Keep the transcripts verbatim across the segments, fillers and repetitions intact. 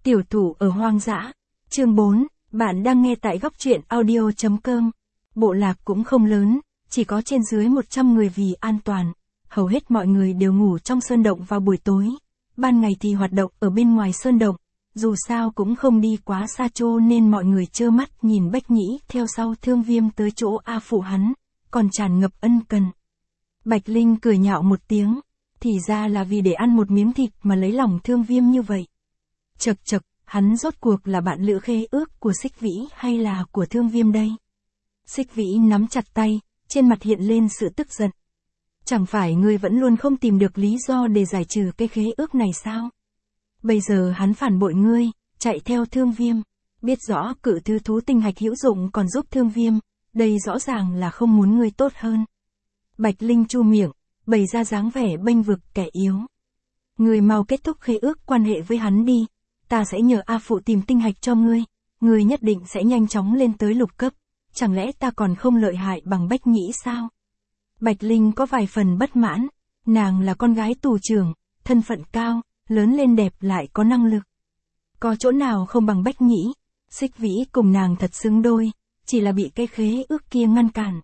Tiểu thủ ở hoang dã. Chương bốn, bạn đang nghe tại góc truyện audio chấm com. Bộ lạc cũng không lớn, chỉ có trên dưới một trăm người vì an toàn. Hầu hết mọi người đều ngủ trong sơn động vào buổi tối. Ban ngày thì hoạt động ở bên ngoài sơn động. Dù sao cũng không đi quá xa chỗ nên mọi người trơ mắt nhìn Bách Nhĩ theo sau Thương Viêm tới chỗ A Phụ hắn, còn tràn ngập ân cần. Bạch Linh cười nhạo một tiếng, thì ra là vì để ăn một miếng thịt mà lấy lòng Thương Viêm như vậy. Chật chật, hắn rốt cuộc là bạn lữ khế ước của Xích Vĩ hay là của Thương Viêm đây? Xích Vĩ nắm chặt tay, trên mặt hiện lên sự tức giận. Chẳng phải ngươi vẫn luôn không tìm được lý do để giải trừ cái khế ước này sao? Bây giờ hắn phản bội ngươi, chạy theo Thương Viêm, biết rõ cự thư thú tinh hạch hữu dụng còn giúp Thương Viêm, đây rõ ràng là không muốn ngươi tốt hơn. Bạch Linh chu miệng, bày ra dáng vẻ bênh vực kẻ yếu. Ngươi mau kết thúc khế ước quan hệ với hắn đi, ta sẽ nhờ A Phụ tìm tinh hạch cho ngươi, ngươi nhất định sẽ nhanh chóng lên tới lục cấp, chẳng lẽ ta còn không lợi hại bằng Bách Nhĩ sao? Bạch Linh có vài phần bất mãn, nàng là con gái tù trưởng, thân phận cao, lớn lên đẹp lại có năng lực. Có chỗ nào không bằng Bách Nhĩ, Xích Vĩ cùng nàng thật xứng đôi, chỉ là bị cái khế ước kia ngăn cản.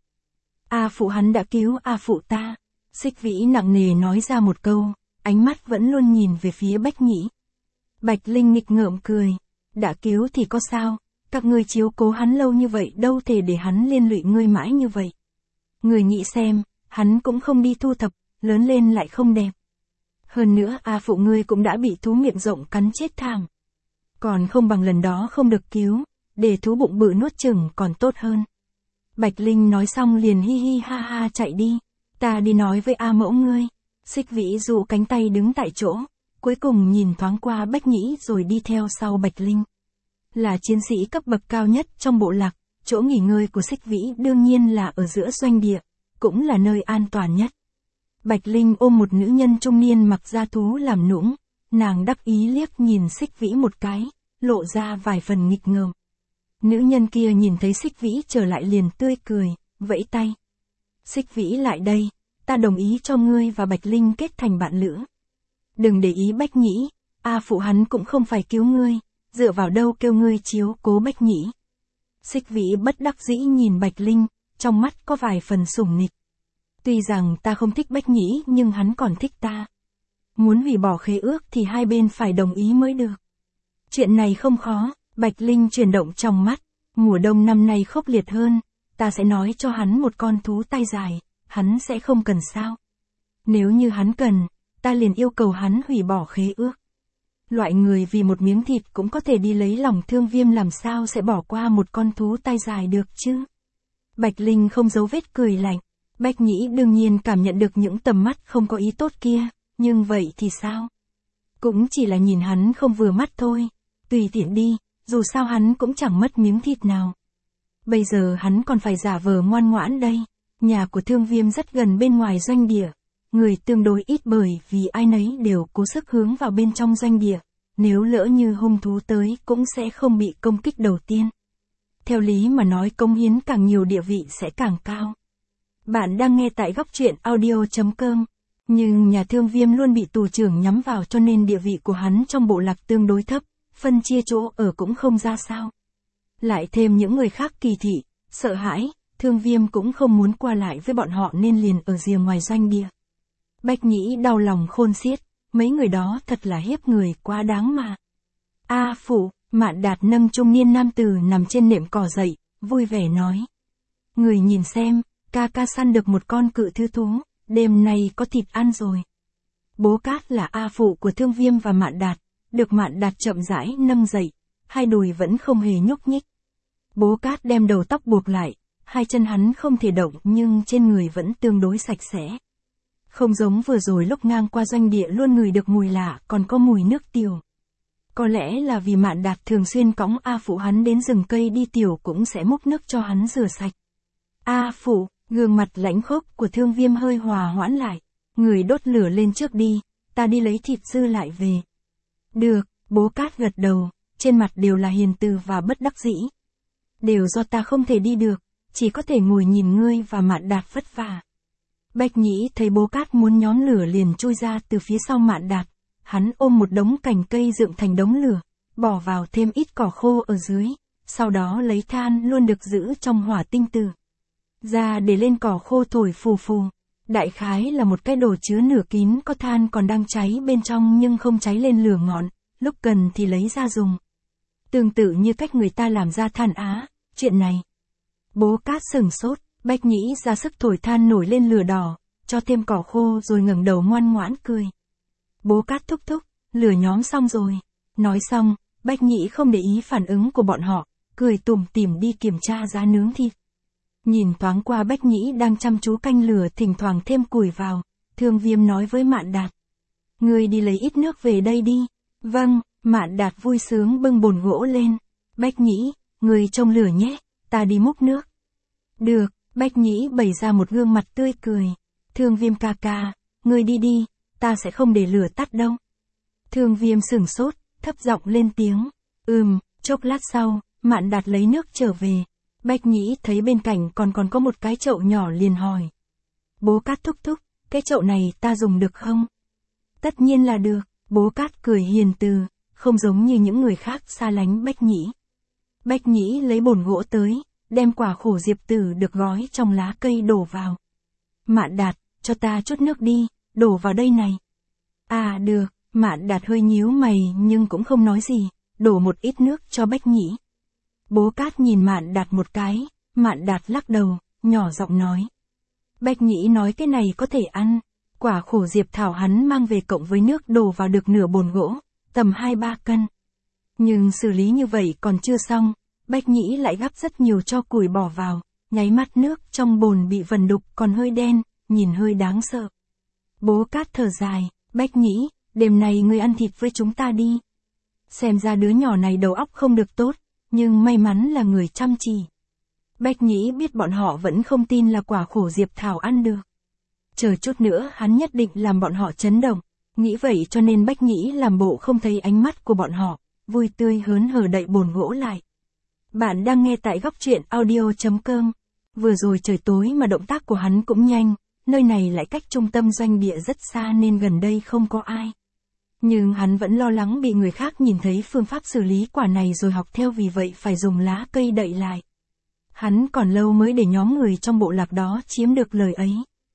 A Phụ hắn đã cứu A Phụ ta, Xích Vĩ nặng nề nói ra một câu, ánh mắt vẫn luôn nhìn về phía Bách Nhĩ. Bạch Linh nghịch ngợm cười, đã cứu thì có sao, các ngươi chiếu cố hắn lâu như vậy đâu thể để hắn liên lụy ngươi mãi như vậy. Người nghĩ xem, hắn cũng không đi thu thập, lớn lên lại không đẹp. Hơn nữa A Phụ ngươi cũng đã bị thú miệng rộng cắn chết thảm. Còn không bằng lần đó không được cứu, để thú bụng bự nuốt chửng còn tốt hơn. Bạch Linh nói xong liền hi hi ha ha chạy đi, ta đi nói với A Mẫu ngươi. Xích Vĩ dụ cánh tay đứng tại chỗ, cuối cùng nhìn thoáng qua Bách Nhĩ rồi đi theo sau Bạch Linh. Là chiến sĩ cấp bậc cao nhất trong bộ lạc, chỗ nghỉ ngơi của Xích Vĩ đương nhiên là ở giữa doanh địa, cũng là nơi an toàn nhất. Bạch Linh ôm một nữ nhân trung niên mặc da thú làm nũng, nàng đắc ý liếc nhìn Xích Vĩ một cái, lộ ra vài phần nghịch ngợm. Nữ nhân kia nhìn thấy Xích Vĩ trở lại liền tươi cười, vẫy tay. Xích Vĩ lại đây, ta đồng ý cho ngươi và Bạch Linh kết thành bạn lữ. Đừng để ý Bách Nhĩ, A Phụ hắn cũng không phải cứu ngươi, dựa vào đâu kêu ngươi chiếu cố Bách Nhĩ. Xích Vĩ bất đắc dĩ nhìn Bạch Linh, trong mắt có vài phần sủng nịch. Tuy rằng ta không thích Bách Nhĩ nhưng hắn còn thích ta. Muốn hủy bỏ khế ước thì hai bên phải đồng ý mới được. Chuyện này không khó, Bạch Linh chuyển động trong mắt, mùa đông năm nay khốc liệt hơn, ta sẽ nói cho hắn một con thú tay dài, hắn sẽ không cần sao. Nếu như hắn cần, ta liền yêu cầu hắn hủy bỏ khế ước. Loại người vì một miếng thịt cũng có thể đi lấy lòng Thương Viêm làm sao sẽ bỏ qua một con thú tay dài được chứ. Bạch Linh không giấu vết cười lạnh. Bách Nhĩ đương nhiên cảm nhận được những tầm mắt không có ý tốt kia, nhưng vậy thì sao? Cũng chỉ là nhìn hắn không vừa mắt thôi, tùy tiện đi, dù sao hắn cũng chẳng mất miếng thịt nào. Bây giờ hắn còn phải giả vờ ngoan ngoãn đây, nhà của Thương Viêm rất gần bên ngoài doanh địa, người tương đối ít bởi vì ai nấy đều cố sức hướng vào bên trong doanh địa, nếu lỡ như hung thú tới cũng sẽ không bị công kích đầu tiên. Theo lý mà nói cống hiến càng nhiều địa vị sẽ càng cao. Bạn đang nghe tại góc truyện audio chấm com, nhưng nhà Thương Viêm luôn bị tù trưởng nhắm vào cho nên địa vị của hắn trong bộ lạc tương đối thấp, phân chia chỗ ở cũng không ra sao. Lại thêm những người khác kỳ thị, sợ hãi, Thương Viêm cũng không muốn qua lại với bọn họ nên liền ở rìa ngoài doanh địa. Bách Nhĩ đau lòng khôn xiết, mấy người đó thật là hiếp người quá đáng mà. A Phụ, Mạn Đạt nâng trung niên nam tử nằm trên nệm cỏ dậy, vui vẻ nói. Người nhìn xem, ca ca săn được một con cự thư thú, đêm nay có thịt ăn rồi. Bố Cát là A Phụ của Thương Viêm và Mạn Đạt, được Mạn Đạt chậm rãi nâng dậy, hai đùi vẫn không hề nhúc nhích. Bố Cát đem đầu tóc buộc lại, hai chân hắn không thể động nhưng trên người vẫn tương đối sạch sẽ. Không giống vừa rồi lúc ngang qua doanh địa luôn ngửi được mùi lạ còn có mùi nước tiểu. Có lẽ là vì Mạn Đạt thường xuyên cõng A Phụ hắn đến rừng cây đi tiểu cũng sẽ múc nước cho hắn rửa sạch. A Phụ, gương mặt lãnh khốc của Thương Viêm hơi hòa hoãn lại. Người đốt lửa lên trước đi, ta đi lấy thịt dư lại về. Được, bố Cát gật đầu, trên mặt đều là hiền từ và bất đắc dĩ. Đều do ta không thể đi được, chỉ có thể ngồi nhìn ngươi và Mạn Đạt vất vả. Bách Nhĩ thấy bố Cát muốn nhóm lửa liền chui ra từ phía sau Mạn Đạt, hắn ôm một đống cành cây dựng thành đống lửa, bỏ vào thêm ít cỏ khô ở dưới, sau đó lấy than luôn được giữ trong hỏa tinh tử ra để lên cỏ khô thổi phù phù. Đại khái là một cái đồ chứa nửa kín có than còn đang cháy bên trong nhưng không cháy lên lửa ngọn, lúc cần thì lấy ra dùng. Tương tự như cách người ta làm ra than Á, chuyện này. Bố Cát sửng sốt, Bách Nhĩ ra sức thổi than nổi lên lửa đỏ, cho thêm cỏ khô rồi ngẩng đầu ngoan ngoãn cười. Bố Cát thúc thúc, lửa nhóm xong rồi. Nói xong, Bách Nhĩ không để ý phản ứng của bọn họ, cười tủm tỉm đi kiểm tra giá nướng thịt. Nhìn thoáng qua Bách Nhĩ đang chăm chú canh lửa thỉnh thoảng thêm củi vào, Thương Viêm nói với Mạn Đạt. Ngươi đi lấy ít nước về đây đi. Vâng, Mạn Đạt vui sướng bưng bồn gỗ lên. Bách Nhĩ, ngươi trông lửa nhé, ta đi múc nước. Được, Bách Nhĩ bày ra một gương mặt tươi cười. Thương Viêm ca ca, ngươi đi đi, ta sẽ không để lửa tắt đâu. Thương Viêm sửng sốt, thấp giọng lên tiếng. Ừm, chốc lát sau, Mạn Đạt lấy nước trở về. Bách Nhĩ thấy bên cạnh còn còn có một cái chậu nhỏ liền hỏi. Bố Cát thúc thúc, cái chậu này ta dùng được không? Tất nhiên là được, Bố Cát cười hiền từ, không giống như những người khác xa lánh Bách Nhĩ. Bách Nhĩ lấy bồn gỗ tới, đem quả khổ diệp tử được gói trong lá cây đổ vào. Mạn Đạt, cho ta chút nước đi, đổ vào đây này. À được, Mạn Đạt hơi nhíu mày nhưng cũng không nói gì, đổ một ít nước cho Bách Nhĩ. Bố Cát nhìn Mạn Đạt một cái, Mạn Đạt lắc đầu, nhỏ giọng nói. Bách Nhĩ nói cái này có thể ăn, quả khổ diệp thảo hắn mang về cộng với nước đổ vào được nửa bồn gỗ, tầm hai ba cân. Nhưng xử lý như vậy còn chưa xong, Bách Nhĩ lại gắp rất nhiều tro củi bỏ vào, nháy mắt nước trong bồn bị vần đục còn hơi đen, nhìn hơi đáng sợ. Bố Cát thở dài, Bách Nhĩ, đêm nay ngươi ăn thịt với chúng ta đi. Xem ra đứa nhỏ này đầu óc không được tốt, nhưng may mắn là người chăm chỉ. Bách Nhĩ biết bọn họ vẫn không tin là quả khổ diệp thảo ăn được. Chờ chút nữa hắn nhất định làm bọn họ chấn động, nghĩ vậy cho nên Bách Nhĩ làm bộ không thấy ánh mắt của bọn họ, vui tươi hớn hở đậy bồn gỗ lại. Bạn đang nghe tại góc truyện audio chấm com. Vừa rồi trời tối mà động tác của hắn cũng nhanh, nơi này lại cách trung tâm doanh địa rất xa nên gần đây không có ai. Nhưng hắn vẫn lo lắng bị người khác nhìn thấy phương pháp xử lý quả này rồi học theo, vì vậy phải dùng lá cây đậy lại. Hắn còn lâu mới để nhóm người trong bộ lạc đó chiếm được lời ấy.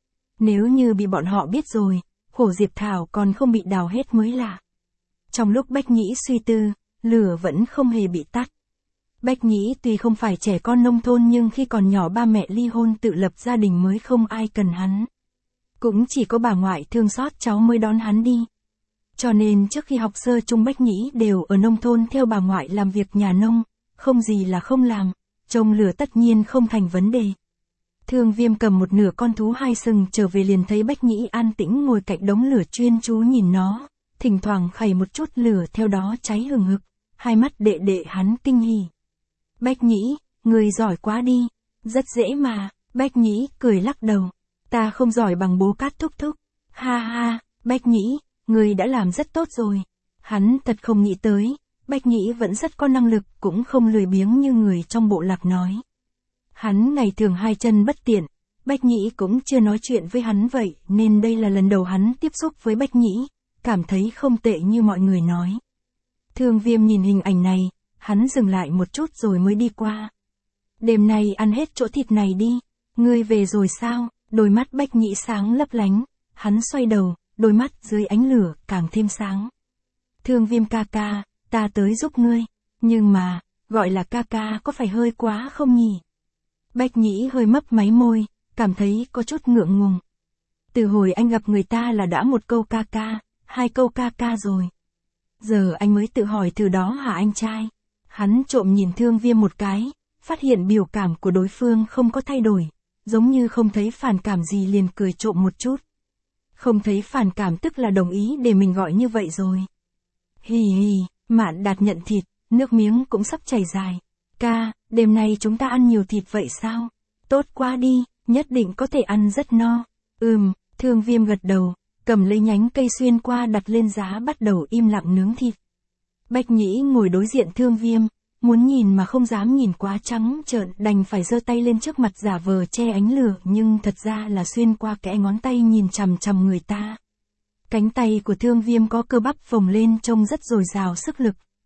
Nếu như bị bọn họ biết rồi, khổ diệp thảo còn không bị đào hết mới lạ. Trong lúc Bách Nhĩ suy tư, lửa vẫn không hề bị tắt. Bách Nhĩ tuy không phải trẻ con nông thôn nhưng khi còn nhỏ ba mẹ ly hôn tự lập gia đình mới không ai cần hắn. Cũng chỉ có bà ngoại thương xót cháu mới đón hắn đi. Cho nên trước khi học sơ trung Bách Nhĩ đều ở nông thôn theo bà ngoại làm việc nhà nông, không gì là không làm, trông lửa tất nhiên không thành vấn đề. Thương Viêm cầm một nửa con thú hai sừng trở về liền thấy Bách Nhĩ an tĩnh ngồi cạnh đống lửa chuyên chú nhìn nó, thỉnh thoảng khẩy một chút lửa theo đó cháy hừng hực, hai mắt đệ đệ hắn kinh hỉ. Bách Nhĩ, người giỏi quá đi, rất dễ mà, Bách Nhĩ cười lắc đầu, ta không giỏi bằng Bố Cát thúc thúc, ha ha, Bách Nhĩ, người đã làm rất tốt rồi. Hắn thật không nghĩ tới, Bách Nhĩ vẫn rất có năng lực, cũng không lười biếng như người trong bộ lạc nói. Hắn ngày thường hai chân bất tiện, Bách Nhĩ cũng chưa nói chuyện với hắn vậy, nên đây là lần đầu hắn tiếp xúc với Bách Nhĩ, cảm thấy không tệ như mọi người nói. Thương Viêm nhìn hình ảnh này, hắn dừng lại một chút rồi mới đi qua. Đêm nay ăn hết chỗ thịt này đi, ngươi về rồi sao? Đôi mắt Bách Nhĩ sáng lấp lánh, hắn xoay đầu, đôi mắt dưới ánh lửa càng thêm sáng. Thương Viêm ca ca, ta tới giúp ngươi, nhưng mà, gọi là ca ca có phải hơi quá không nhỉ? Bách Nhĩ hơi mấp máy môi, cảm thấy có chút ngượng ngùng. Từ hồi anh gặp người ta là đã một câu ca ca, hai câu ca ca rồi. Giờ anh mới tự hỏi từ đó hả anh trai? Hắn trộm nhìn Thương Viêm một cái, phát hiện biểu cảm của đối phương không có thay đổi, giống như không thấy phản cảm gì liền cười trộm một chút. Không thấy phản cảm tức là đồng ý để mình gọi như vậy rồi. Hì hì, Mạn Đạt nhận thịt, nước miếng cũng sắp chảy dài. Ca, đêm nay chúng ta ăn nhiều thịt vậy sao? Tốt quá đi, nhất định có thể ăn rất no. Ừm, Thương Viêm gật đầu, cầm lấy nhánh cây xuyên qua đặt lên giá bắt đầu im lặng nướng thịt. Bách Nhĩ ngồi đối diện Thương Viêm, muốn nhìn mà không dám nhìn quá trắng trợn, đành phải giơ tay lên trước mặt giả vờ che ánh lửa, nhưng thật ra là xuyên qua kẽ ngón tay nhìn chằm chằm người ta. Cánh tay của Thương Viêm có cơ bắp phồng lên trông rất dồi dào sức lực,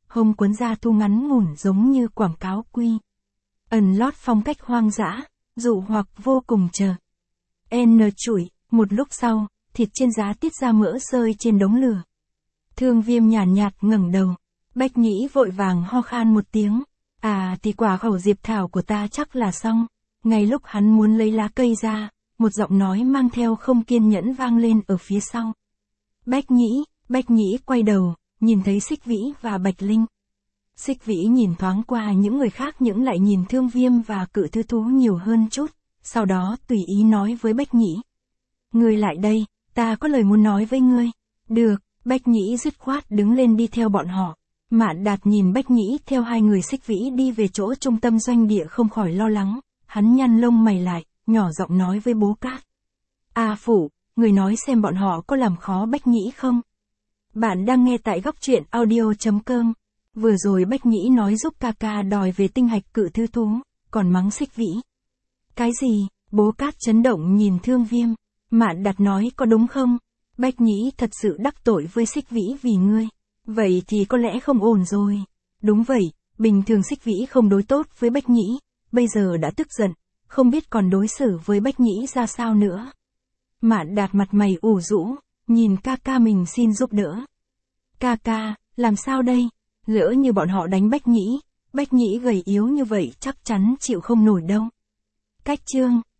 hông quấn da thu ngắn ngủn giống như quảng cáo quy. Ẩn lót phong cách hoang dã, dụ hoặc vô cùng chờ. N chủi, một lúc sau, thịt trên giá tiết ra mỡ rơi trên đống lửa. Thương Viêm nhàn nhạt, nhạt ngẩng đầu. Bách Nhĩ vội vàng ho khan một tiếng. À thì quả khẩu diệp thảo của ta chắc là xong. Ngay lúc hắn muốn lấy lá cây ra, một giọng nói mang theo không kiên nhẫn vang lên ở phía sau. Bách Nhĩ, Bách Nhĩ quay đầu, nhìn thấy Xích Vĩ và Bạch Linh. Xích Vĩ nhìn thoáng qua những người khác những lại nhìn Thương Viêm và Cự Thư Thú nhiều hơn chút, sau đó tùy ý nói với Bách Nhĩ. Ngươi lại đây, ta có lời muốn nói với ngươi. Được, Bách Nhĩ dứt khoát đứng lên đi theo bọn họ. Mạn Đạt nhìn Bách Nhĩ theo hai người Xích Vĩ đi về chỗ trung tâm doanh địa không khỏi lo lắng, hắn nhăn lông mày lại, nhỏ giọng nói với Bố Cát. A Phủ, người nói xem bọn họ có làm khó Bách Nhĩ không? Bạn đang nghe tại góc truyện audio chấm com. Vừa rồi Bách Nhĩ nói giúp ca ca đòi về tinh hạch Cự Thư Thú, còn mắng Xích Vĩ. Cái gì? Bố Cát chấn động nhìn Thương Viêm. Mạn Đạt nói có đúng không? Bách Nhĩ thật sự đắc tội với Xích Vĩ vì ngươi. Vậy thì có lẽ không ổn rồi. Đúng vậy, bình thường Xích Vĩ không đối tốt với Bách Nhĩ, bây giờ đã tức giận, không biết còn đối xử với Bách Nhĩ ra sao nữa. Mạn Đạt mặt mày ủ rũ, nhìn ca ca mình xin giúp đỡ. Ca ca, làm sao đây? Lỡ như bọn họ đánh Bách Nhĩ, Bách Nhĩ gầy yếu như vậy chắc chắn chịu không nổi đâu. Cách chương